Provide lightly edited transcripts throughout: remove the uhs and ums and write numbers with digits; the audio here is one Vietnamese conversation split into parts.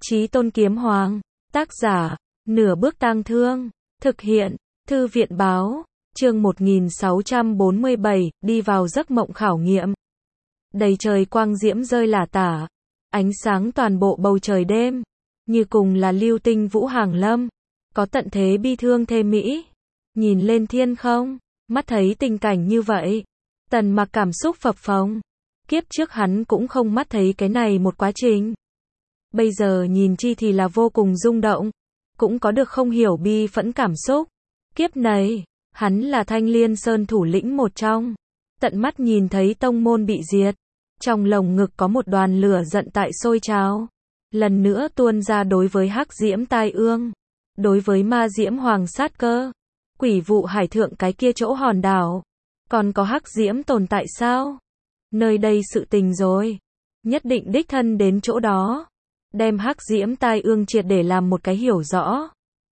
Chí Tôn Kiếm Hoàng, tác giả, Nửa Bước Tang Thương, thực hiện, Thư viện Báo, chương 1647, đi vào giấc mộng khảo nghiệm. Đầy trời quang diễm rơi lả tả, ánh sáng toàn bộ bầu trời đêm, như cùng là lưu tinh vũ hàng lâm, có tận thế bi thương thê mỹ. Nhìn lên thiên không, mắt thấy tình cảnh như vậy, Tần Mặc cảm xúc phập phồng. Kiếp trước hắn cũng không mắt thấy cái này một quá trình. Bây giờ nhìn chi thì là vô cùng rung động, cũng có được không hiểu bi phẫn cảm xúc. Kiếp này, hắn là Thanh Liên Sơn thủ lĩnh một trong, tận mắt nhìn thấy tông môn bị diệt, trong lồng ngực có một đoàn lửa giận tại sôi trào, lần nữa tuôn ra đối với Hắc Diễm Tai Ương, đối với Ma Diễm Hoàng sát cơ, Quỷ Vụ Hải thượng cái kia chỗ hòn đảo, còn có Hắc Diễm tồn tại sao? Nơi đây sự tình rồi, nhất định đích thân đến chỗ đó, đem Hắc Diễm Tai Ương triệt để làm một cái hiểu rõ.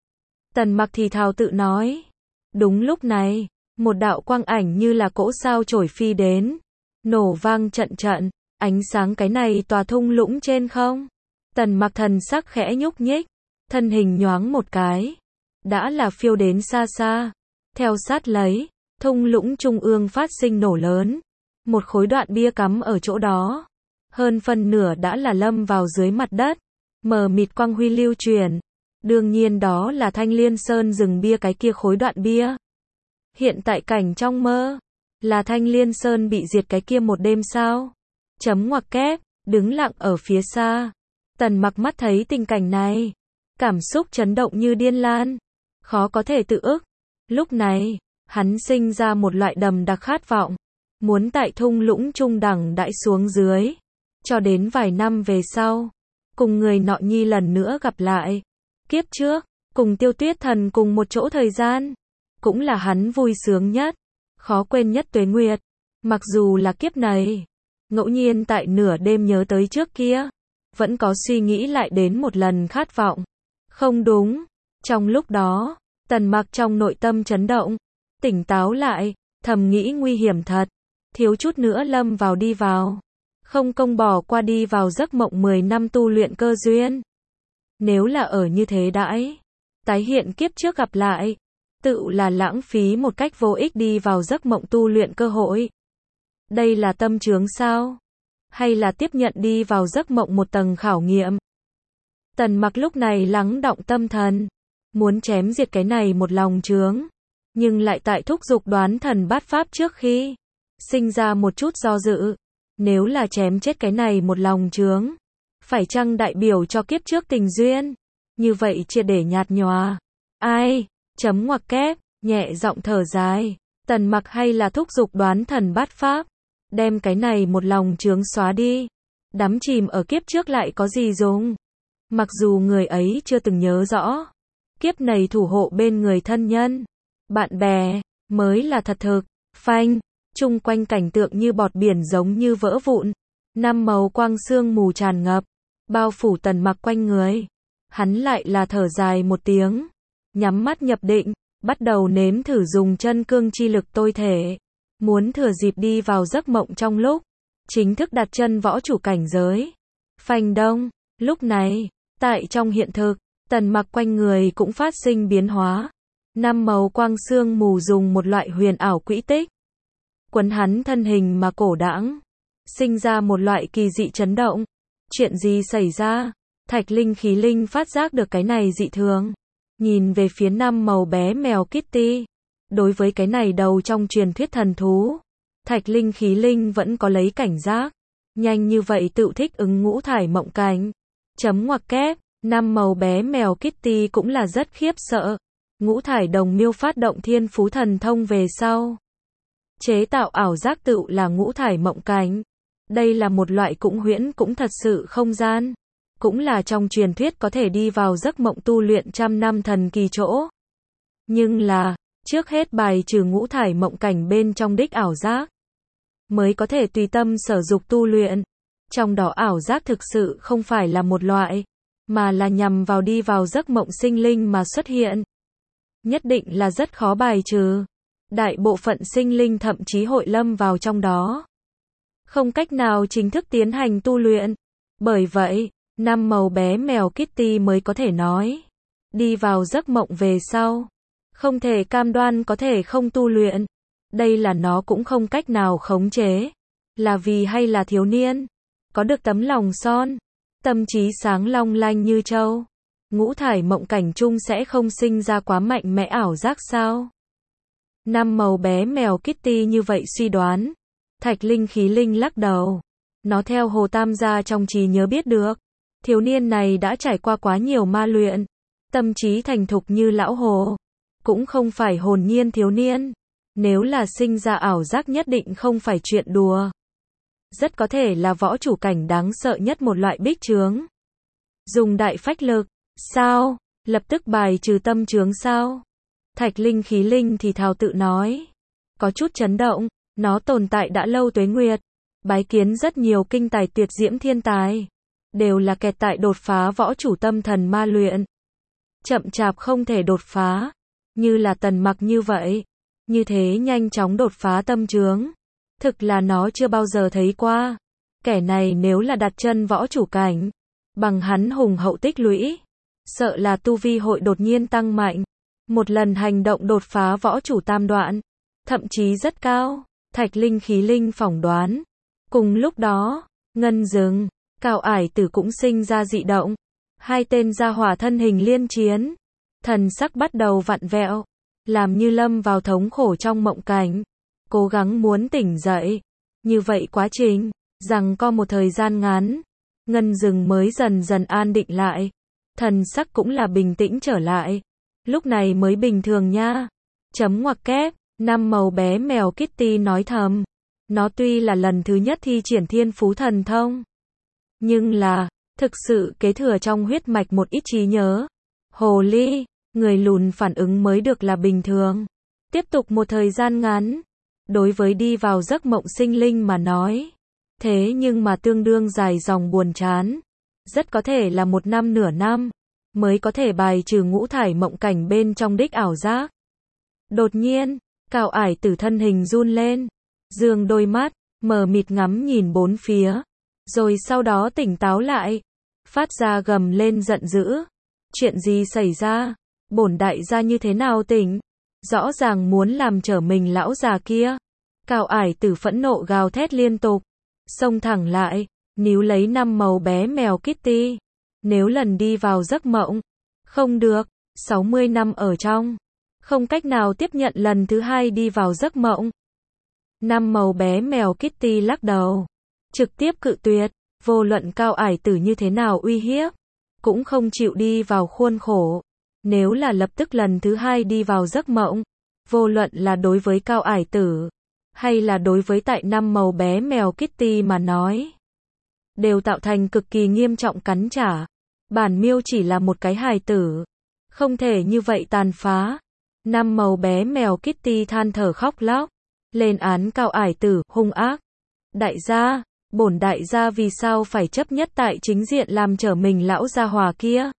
Tần Mặc thì thào tự nói. Đúng lúc này, một đạo quang ảnh như là cỗ sao chổi phi đến, nổ vang trận trận, ánh sáng cái này tòa thung lũng trên không. Tần Mặc thần sắc khẽ nhúc nhích, thân hình nhoáng một cái, đã là phiêu đến xa xa. Theo sát lấy, thung lũng trung ương phát sinh nổ lớn, một khối đoạn bia cắm ở chỗ đó, hơn phân nửa đã là lâm vào dưới mặt đất, mờ mịt quang huy lưu truyền. Đương nhiên đó là Thanh Liên Sơn rừng bia cái kia khối đoạn bia. Hiện tại cảnh trong mơ, là Thanh Liên Sơn bị diệt cái kia một đêm sao? Chấm ngoặc kép, đứng lặng ở phía xa. Tần Mặc mắt thấy tình cảnh này, cảm xúc chấn động như điên lan, khó có thể tự ức. Lúc này, hắn sinh ra một loại đầm đặc khát vọng, muốn tại thung lũng trung đẳng đãi xuống dưới, cho đến vài năm về sau, cùng người nọ nhi lần nữa gặp lại. Kiếp trước, cùng Tiêu Tuyết Thần cùng một chỗ thời gian, cũng là hắn vui sướng nhất, khó quên nhất tuế nguyệt. Mặc dù là kiếp này, ngẫu nhiên tại nửa đêm nhớ tới trước kia, vẫn có suy nghĩ lại đến một lần khát vọng. Không đúng, trong lúc đó, Tần Mặc trong nội tâm chấn động, tỉnh táo lại, thầm nghĩ nguy hiểm thật, thiếu chút nữa lâm vào đi vào, không công bỏ qua đi vào giấc mộng 10 năm tu luyện cơ duyên. Nếu là ở như thế đãi, tái hiện kiếp trước gặp lại, tự là lãng phí một cách vô ích đi vào giấc mộng tu luyện cơ hội. Đây là tâm chướng sao? Hay là tiếp nhận đi vào giấc mộng một tầng khảo nghiệm? Tần Mặc lúc này lắng đọng tâm thần, muốn chém diệt cái này một lòng chướng, nhưng lại tại thúc dục đoán thần bát pháp trước khi sinh ra một chút do dự. Nếu là chém chết cái này một lòng chướng, phải chăng đại biểu cho kiếp trước tình duyên? Như vậy chia để nhạt nhòa. Ai? Chấm ngoặc kép, nhẹ giọng thở dài. Tần Mặc hay là thúc dục đoán thần bát pháp, đem cái này một lòng chướng xóa đi. Đắm chìm ở kiếp trước lại có gì dùng? Mặc dù người ấy chưa từng nhớ rõ, kiếp này thủ hộ bên người thân nhân, bạn bè, mới là thật thực. Phanh, chung quanh cảnh tượng như bọt biển giống như vỡ vụn. Năm màu quang sương mù tràn ngập, bao phủ Tần Mặc quanh người. Hắn lại là thở dài một tiếng, nhắm mắt nhập định, bắt đầu nếm thử dùng chân cương chi lực tôi thể, muốn thừa dịp đi vào giấc mộng trong lúc chính thức đặt chân võ chủ cảnh giới. Phanh đông, lúc này, tại trong hiện thực, Tần Mặc quanh người cũng phát sinh biến hóa. Năm màu quang sương mù dùng một loại huyền ảo quỹ tích quấn hắn thân hình mà cổ đãng, sinh ra một loại kỳ dị chấn động. Chuyện gì xảy ra? Thạch Linh Khí Linh phát giác được cái này dị thường, nhìn về phía năm màu bé mèo Kitty. Đối với cái này đầu trong truyền thuyết thần thú, Thạch Linh Khí Linh vẫn có lấy cảnh giác. Nhanh như vậy tự thích ứng ngũ thải mộng cảnh. Chấm ngoặc kép, năm màu bé mèo Kitty cũng là rất khiếp sợ. Ngũ thải đồng miêu phát động thiên phú thần thông về sau, chế tạo ảo giác tự là ngũ thải mộng cảnh. Đây là một loại cũng huyễn cũng thật sự không gian, cũng là trong truyền thuyết có thể đi vào giấc mộng tu luyện trăm năm thần kỳ chỗ. Nhưng là, trước hết bài trừ ngũ thải mộng cảnh bên trong đích ảo giác, mới có thể tùy tâm sở dục tu luyện. Trong đó ảo giác thực sự không phải là một loại, mà là nhằm vào đi vào giấc mộng sinh linh mà xuất hiện. Nhất định là rất khó bài trừ. Đại bộ phận sinh linh thậm chí hội lâm vào trong đó, không cách nào chính thức tiến hành tu luyện. Bởi vậy, năm màu bé mèo Kitty mới có thể nói. Đi vào giấc mộng về sau. Không thể cam đoan có thể không tu luyện. Đây là nó cũng không cách nào khống chế. Là vì hay là thiếu niên. Có được tấm lòng son. Tâm trí sáng long lanh như trâu. Ngũ thải mộng cảnh chung sẽ không sinh ra quá mạnh mẽ ảo giác sao? Năm màu bé mèo Kitty như vậy suy đoán. Thạch Linh Khí Linh lắc đầu. Nó theo Hồ Tam gia trong trí nhớ biết được. Thiếu niên này đã trải qua quá nhiều ma luyện. Tâm trí thành thục như lão hồ. Cũng không phải hồn nhiên thiếu niên. Nếu là sinh ra ảo giác nhất định không phải chuyện đùa. Rất có thể là võ chủ cảnh đáng sợ nhất một loại bích chướng. Dùng đại phách lực. Sao? Lập tức bài trừ tâm chướng sao? Thạch Linh Khí Linh thì thào tự nói. Có chút chấn động. Nó tồn tại đã lâu tuế nguyệt. Bái kiến rất nhiều kinh tài tuyệt diễm thiên tài. Đều là kẹt tại đột phá võ chủ tâm thần ma luyện. Chậm chạp không thể đột phá. Như là Tần Mặc như vậy. Như thế nhanh chóng đột phá tâm chướng. Thực là nó chưa bao giờ thấy qua. Kẻ này nếu là đặt chân võ chủ cảnh. Bằng hắn hùng hậu tích lũy. Sợ là tu vi hội đột nhiên tăng mạnh. Một lần hành động đột phá võ chủ tam đoạn. Thậm chí rất cao. Thạch Linh Khí Linh phỏng đoán. Cùng lúc đó, ngân rừng, Cao Ải Tử cũng sinh ra dị động. Hai tên gia hỏa thân hình liên chiến. Thần sắc bắt đầu vặn vẹo. Làm như lâm vào thống khổ trong mộng cảnh. Cố gắng muốn tỉnh dậy. Như vậy quá trình, rằng có một thời gian ngắn. Ngân rừng mới dần dần an định lại. Thần sắc cũng là bình tĩnh trở lại. Lúc này mới bình thường nha. Chấm ngoặc kép, năm màu bé mèo Kitty nói thầm. Nó tuy là lần thứ nhất thi triển thiên phú thần thông. Nhưng là, thực sự kế thừa trong huyết mạch một ít trí nhớ. Hồ ly, người lùn phản ứng mới được là bình thường. Tiếp tục một thời gian ngắn. Đối với đi vào giấc mộng sinh linh mà nói. Thế nhưng mà tương đương dài dòng buồn chán. Rất có thể là một năm nửa năm. Mới có thể bài trừ ngũ thải mộng cảnh bên trong đích ảo giác. Đột nhiên, Cao Ải Tử thân hình run lên. Dương đôi mắt, mờ mịt ngắm nhìn bốn phía. Rồi sau đó tỉnh táo lại. Phát ra gầm lên giận dữ. Chuyện gì xảy ra? Bổn đại gia như thế nào tỉnh? Rõ ràng muốn làm trở mình lão già kia. Cao Ải Tử phẫn nộ gào thét liên tục. Xông thẳng lại, níu lấy năm màu bé mèo Kitty. Nếu lần đi vào giấc mộng, không được, 60 năm ở trong. Không cách nào tiếp nhận lần thứ hai đi vào giấc mộng. Năm màu bé mèo Kitty lắc đầu. Trực tiếp cự tuyệt, vô luận Cao Ải Tử như thế nào uy hiếp. Cũng không chịu đi vào khuôn khổ. Nếu là lập tức lần thứ hai đi vào giấc mộng. Vô luận là đối với Cao Ải Tử. Hay là đối với tại năm màu bé mèo Kitty mà nói. Đều tạo thành cực kỳ nghiêm trọng cắn trả. Bản miêu chỉ là một cái hài tử. Không thể như vậy tàn phá. Năm màu bé mèo Kitty than thở khóc lóc. Lên án Cao Ải Tử, hung ác. Đại gia, bổn đại gia vì sao phải chấp nhất tại chính diện làm trở mình lão gia hòa kia.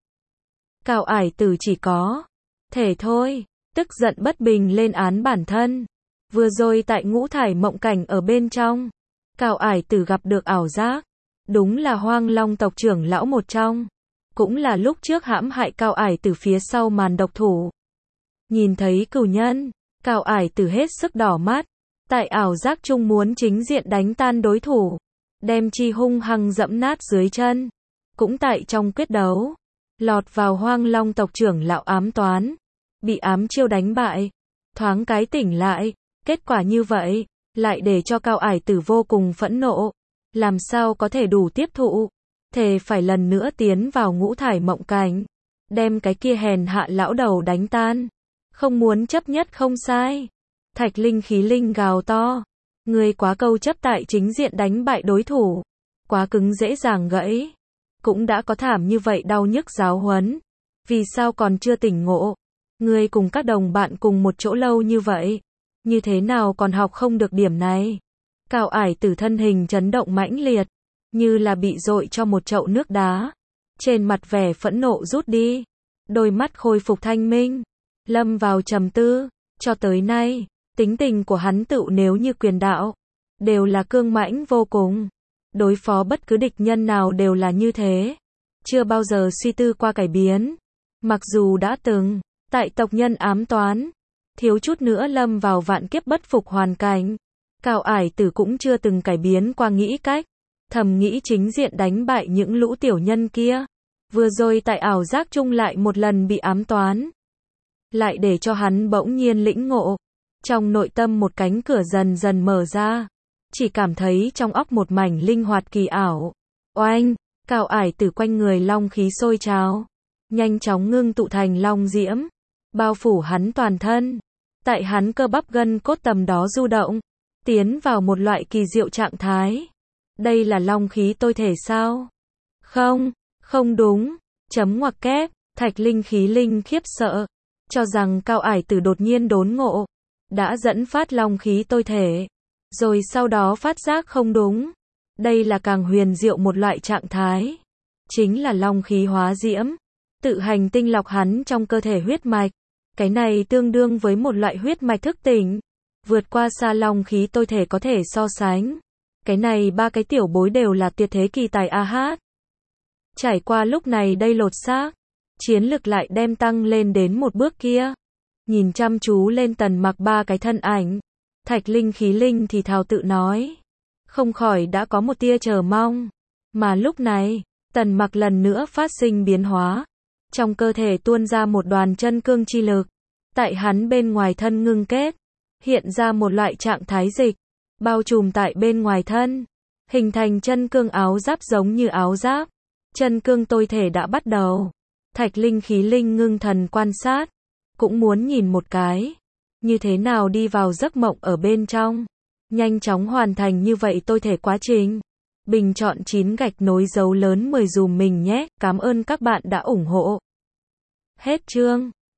Cao Ải Tử chỉ có thể thôi. Tức giận bất bình lên án bản thân. Vừa rồi tại ngũ thải mộng cảnh ở bên trong. Cao Ải Tử gặp được ảo giác. Đúng là Hoang Long tộc trưởng lão một trong. Cũng là lúc trước hãm hại Cao Ải Tử phía sau màn độc thủ. Nhìn thấy cửu nhân, Cao Ải Tử hết sức đỏ mắt. Tại ảo giác chung muốn chính diện đánh tan đối thủ. Đem chi hung hăng dẫm nát dưới chân. Cũng tại trong quyết đấu. Lọt vào Hoang Long tộc trưởng lão ám toán. Bị ám chiêu đánh bại. Thoáng cái tỉnh lại. Kết quả như vậy. Lại để cho Cao Ải Tử vô cùng phẫn nộ. Làm sao có thể đủ tiếp thụ. Thề phải lần nữa tiến vào ngũ thải mộng cảnh. Đem cái kia hèn hạ lão đầu đánh tan. Không muốn chấp nhất không sai. Thạch Linh Khí Linh gào to. Người quá câu chấp tại chính diện đánh bại đối thủ. Quá cứng dễ dàng gãy. Cũng đã có thảm như vậy đau nhức giáo huấn. Vì sao còn chưa tỉnh ngộ? Người cùng các đồng bạn cùng một chỗ lâu như vậy. Như thế nào còn học không được điểm này? Cao Ải Tử thân hình chấn động mãnh liệt. Như là bị dội cho một chậu nước đá. Trên mặt vẻ phẫn nộ rút đi. Đôi mắt khôi phục thanh minh. Lâm vào trầm tư. Cho tới nay, tính tình của hắn tựu nếu như quyền đạo. Đều là cương mãnh vô cùng. Đối phó bất cứ địch nhân nào đều là như thế. chưa bao giờ suy tư qua cải biến. Mặc dù đã từng, tại tộc nhân ám toán, thiếu chút nữa lâm vào vạn kiếp bất phục hoàn cảnh, Cao Ải Tử cũng chưa từng cải biến qua nghĩ cách, thầm nghĩ chính diện đánh bại những lũ tiểu nhân kia. Vừa rồi tại ảo giác chung lại một lần bị ám toán, lại để cho hắn bỗng nhiên lĩnh ngộ. Trong nội tâm một cánh cửa dần dần mở ra, chỉ cảm thấy trong óc một mảnh linh hoạt kỳ ảo. Oanh, Cao Ải Tử quanh người long khí sôi trào, nhanh chóng ngưng tụ thành long diễm, bao phủ hắn toàn thân. Tại hắn cơ bắp gân cốt tầm đó du động, tiến vào một loại kỳ diệu trạng thái. Đây là long khí tôi thể sao? Không, không đúng. Chấm ngoặc kép, Thạch Linh khí linh khiếp sợ, cho rằng Cao Ải Tử đột nhiên đốn ngộ, đã dẫn phát long khí tôi thể, rồi sau đó phát giác không đúng. Đây là càng huyền diệu một loại trạng thái, chính là long khí hóa diễm, tự hành tinh lọc hắn trong cơ thể huyết mạch. Cái này tương đương với một loại huyết mạch thức tỉnh, vượt qua xa long khí tôi thể có thể so sánh. Cái này ba cái tiểu bối đều là tuyệt thế kỳ tài a hát. Trải qua lúc này đây lột xác, chiến lực lại đem tăng lên đến một bước kia. Nhìn chăm chú lên Tần Mặc ba cái thân ảnh, Thạch Linh khí linh thì thào tự nói, không khỏi đã có một tia chờ mong. Mà lúc này, Tần Mặc lần nữa phát sinh biến hóa, trong cơ thể tuôn ra một đoàn chân cương chi lực, tại hắn bên ngoài thân ngưng kết, hiện ra một loại trạng thái dịch, bao trùm tại bên ngoài thân, hình thành chân cương áo giáp giống như áo giáp. Chân cương tôi thể đã bắt đầu. Thạch Linh khí linh ngưng thần quan sát, cũng muốn nhìn một cái, như thế nào đi vào giấc mộng ở bên trong, nhanh chóng hoàn thành như vậy tôi thể quá trình. Bình chọn 9 gạch nối dấu lớn 10 dùm mình nhé, cảm ơn các bạn đã ủng hộ. Hết chương.